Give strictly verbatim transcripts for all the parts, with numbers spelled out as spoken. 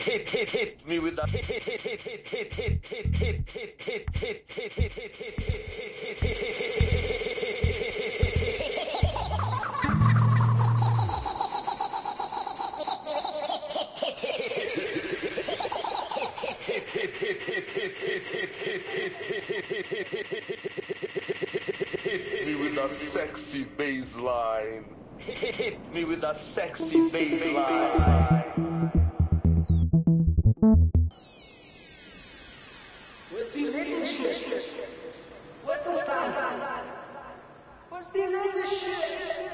hit hit hit me with a hit hit hit hit hit hit hit hit hit hit hit hit hit hit hit hit me with a sexy bass line. Hit me with a sexy bass line. What's the latest shit? What's the style? What's the latest shit?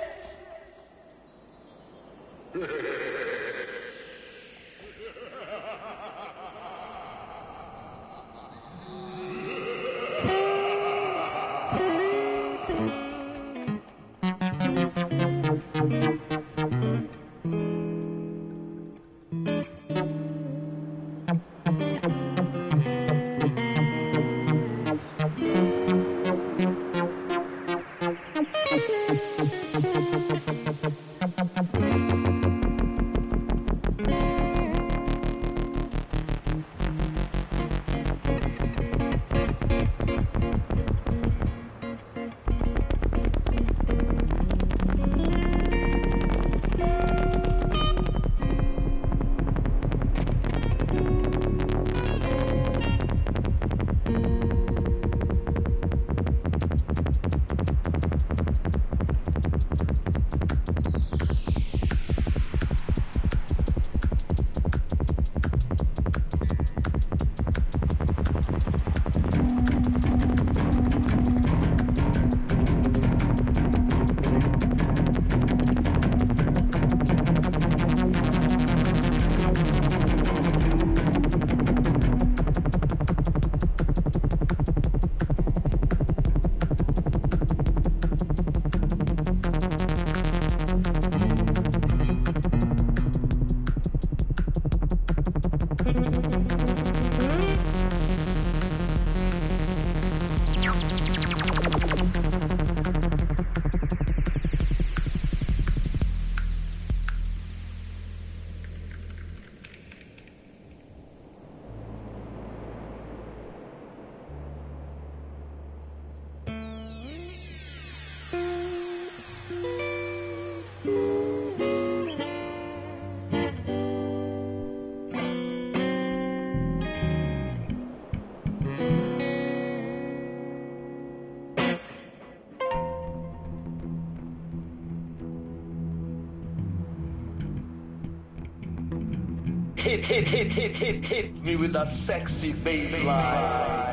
Hit hit hit hit hit hit me with a sexy bass line.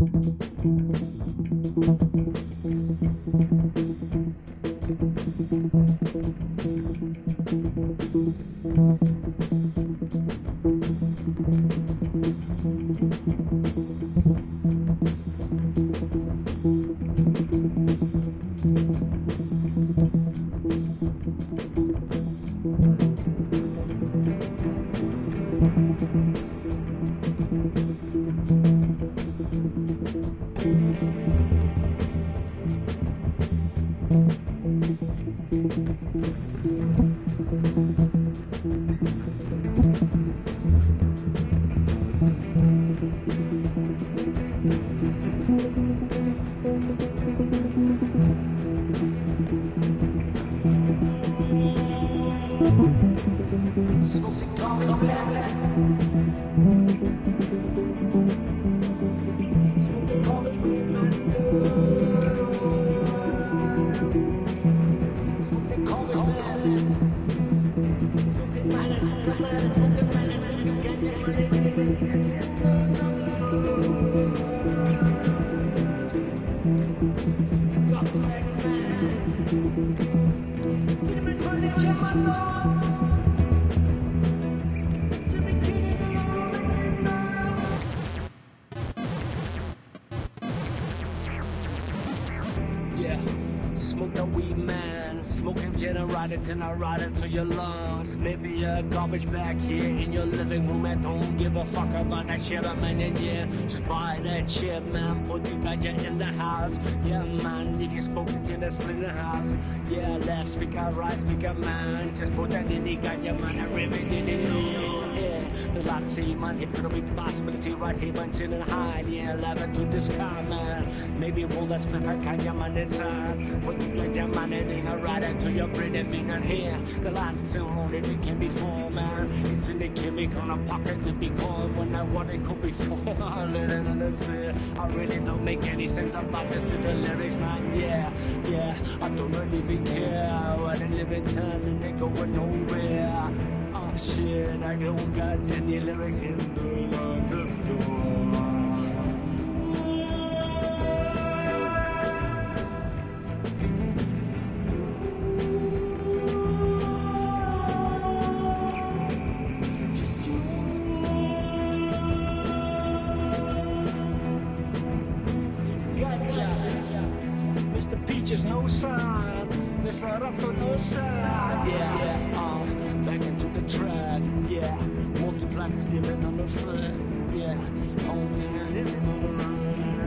And I ride into your lungs. Maybe a garbage bag here in your living room at home. Give a fuck about that shit, man. And yeah, just buy that shit, man. Put the ganja in the house. Yeah, man. If you spoke it to the split in the house. Yeah, left speaker, right speaker, man. Just put that in the ganja, man. I really didn't know. Yeah, the lot see, man. It could be possibility right here, man. Chill and hide. Yeah, level to the sky, man. Maybe roll that split like ganja, man. Inside. Put the ganja, man. And then I ride into your breathing, me not here. The line is so long that it can be full, man. It's in the chemical on a pocket to be called when I want it could be full. I really don't make any sense about this in the lyrics, man. Yeah, yeah, I don't really even care. What they live in town and they going nowhere. Oh shit, I don't got any lyrics in the door. Just no sign, this out after no sign. Yeah, yeah, um, back into the track. Yeah, multiply living on the flat. Yeah, only living on the run.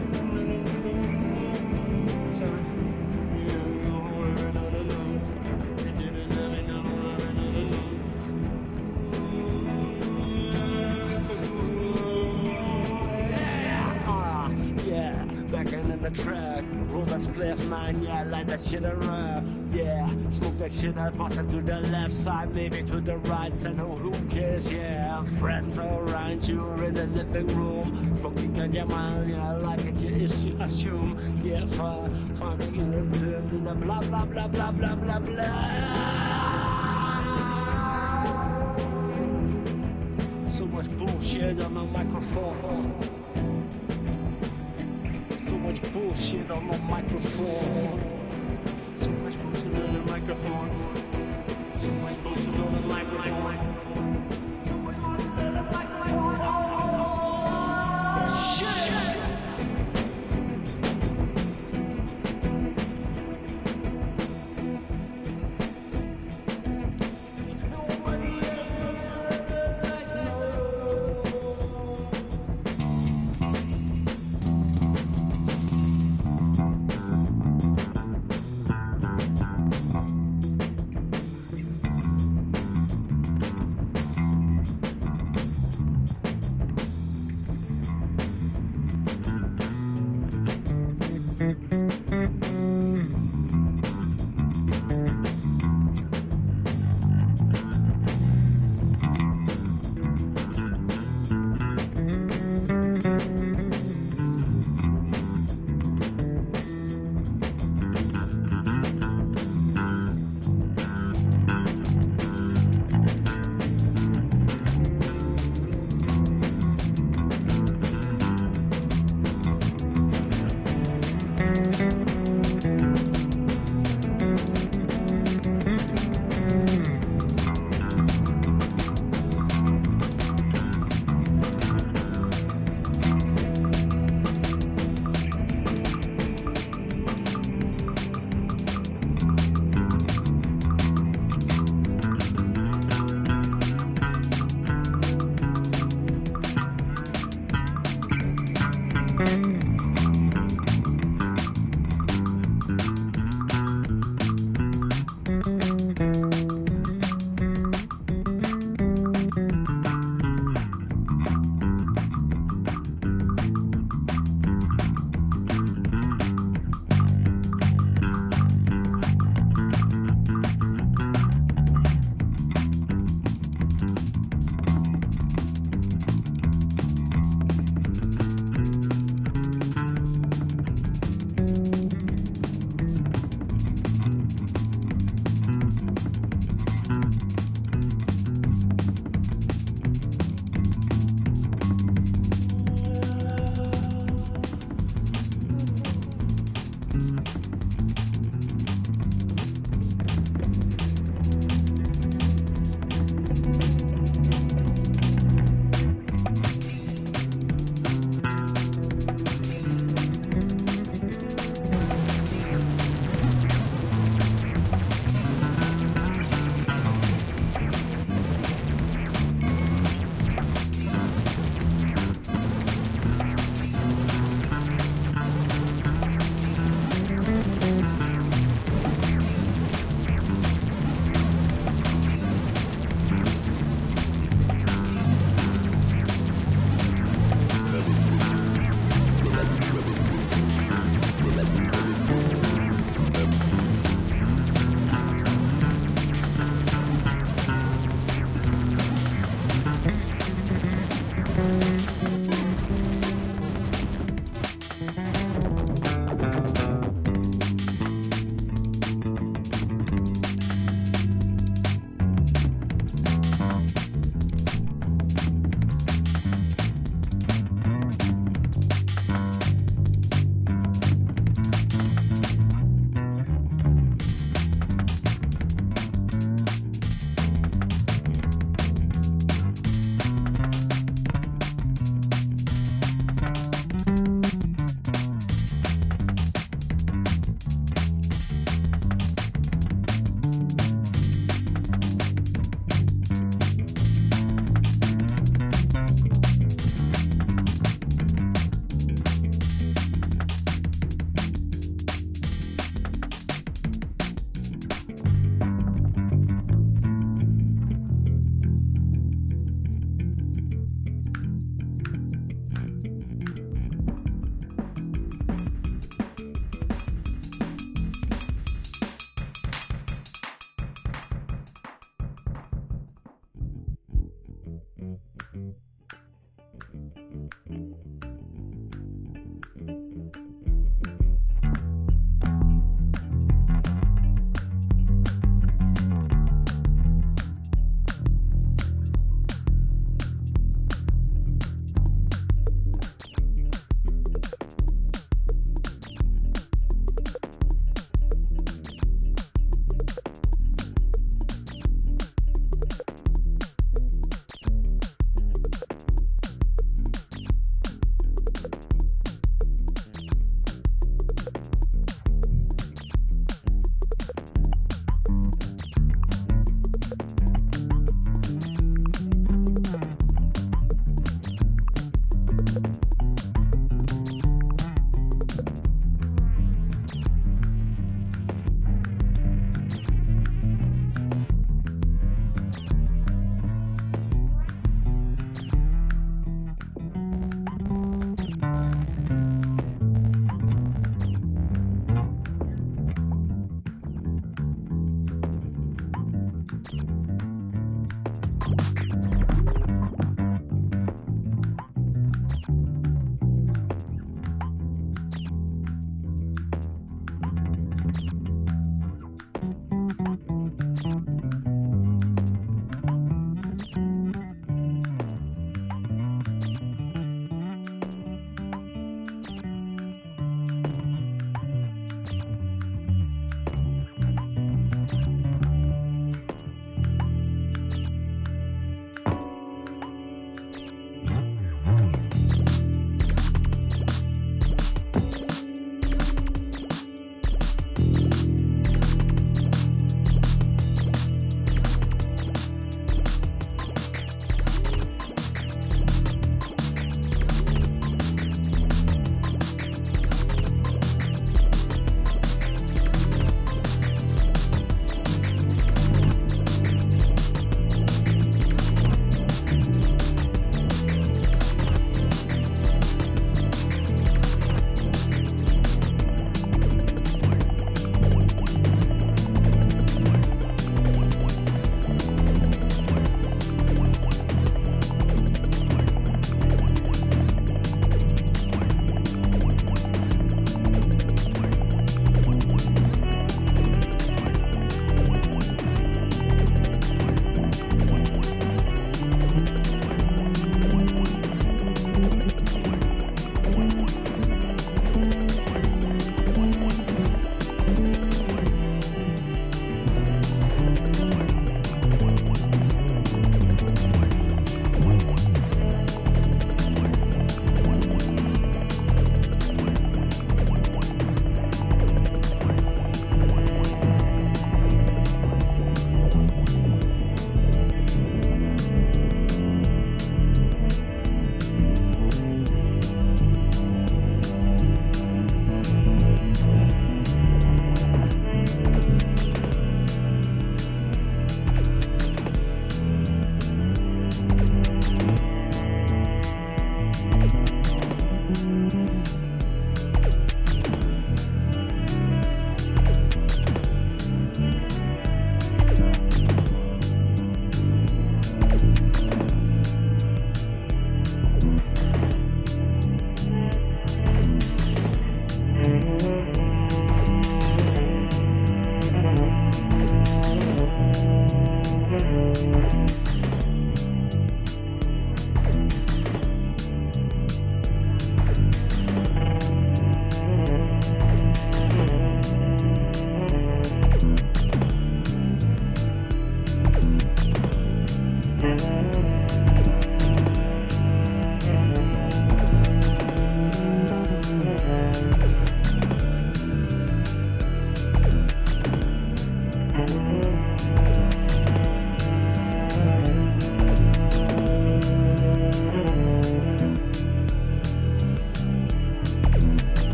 Yeah, back in the track. Roll that split line, yeah, light that shit around. Yeah, smoke that shit out, pass it to the left side, maybe to the right side. Oh, who cares? Yeah, friends around you in the living room. Smoking ganja, man, yeah, like it, you assume. Yeah, fine, fine, in the turn, blah, blah, blah, blah, blah, blah, blah. So much bullshit on the microphone. So much bullshit on the microphone. So much bullshit on the microphone. So much bullshit on the microphone. So much bullshit on the microphone. Oh, shit! It's nobody else.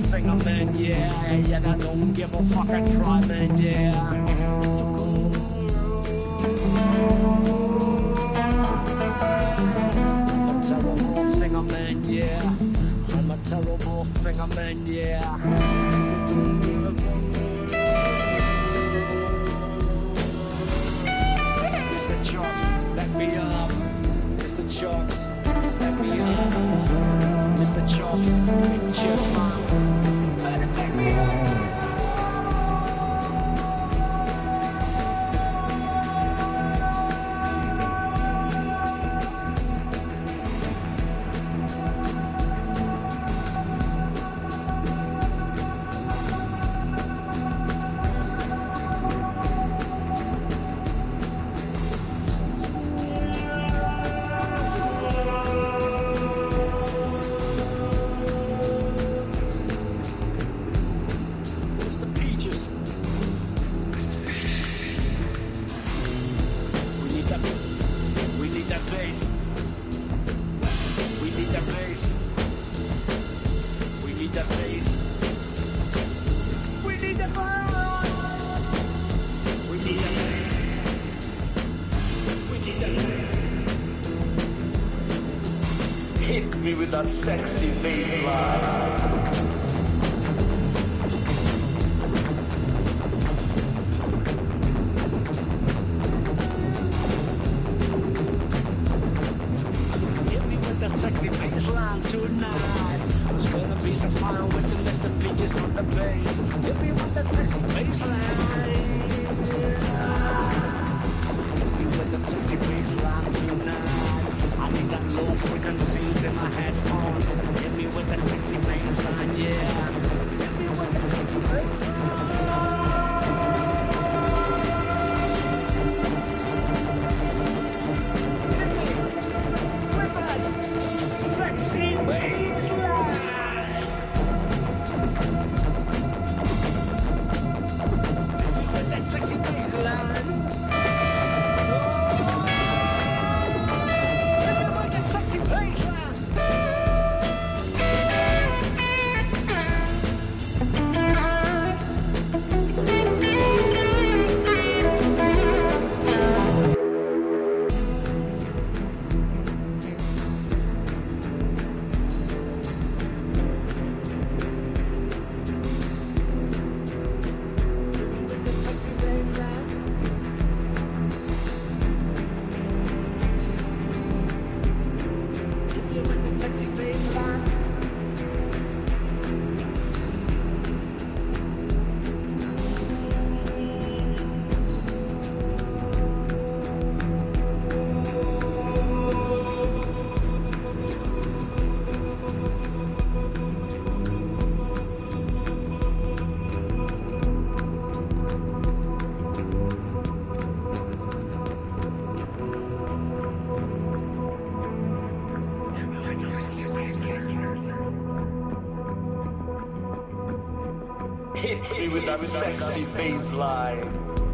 singer, man, yeah. Yeah, I don't give a fuck, I try, man, yeah. I'm a terrible singer, man, yeah. I'm a terrible singer, man, yeah. Mister Chucks, let me up. Mister Chucks, let me up. Mister Chucks, big chip, man. Better pick me up. Hit me with a sexy bass line. Sexy baseline tonight. It's gonna be so fun with the Mister Peaches on the bass. Hit me with that sexy baseline. Hit me with that sexy baseline tonight. I need that low frequencies in my headphones. Hit me with that sexy baseline, yeah. Hit me with that sexy baseline. Sexy baseline. With that sexy baseline. Oh, with that sexy baseline. Hit me with a sexy bass line.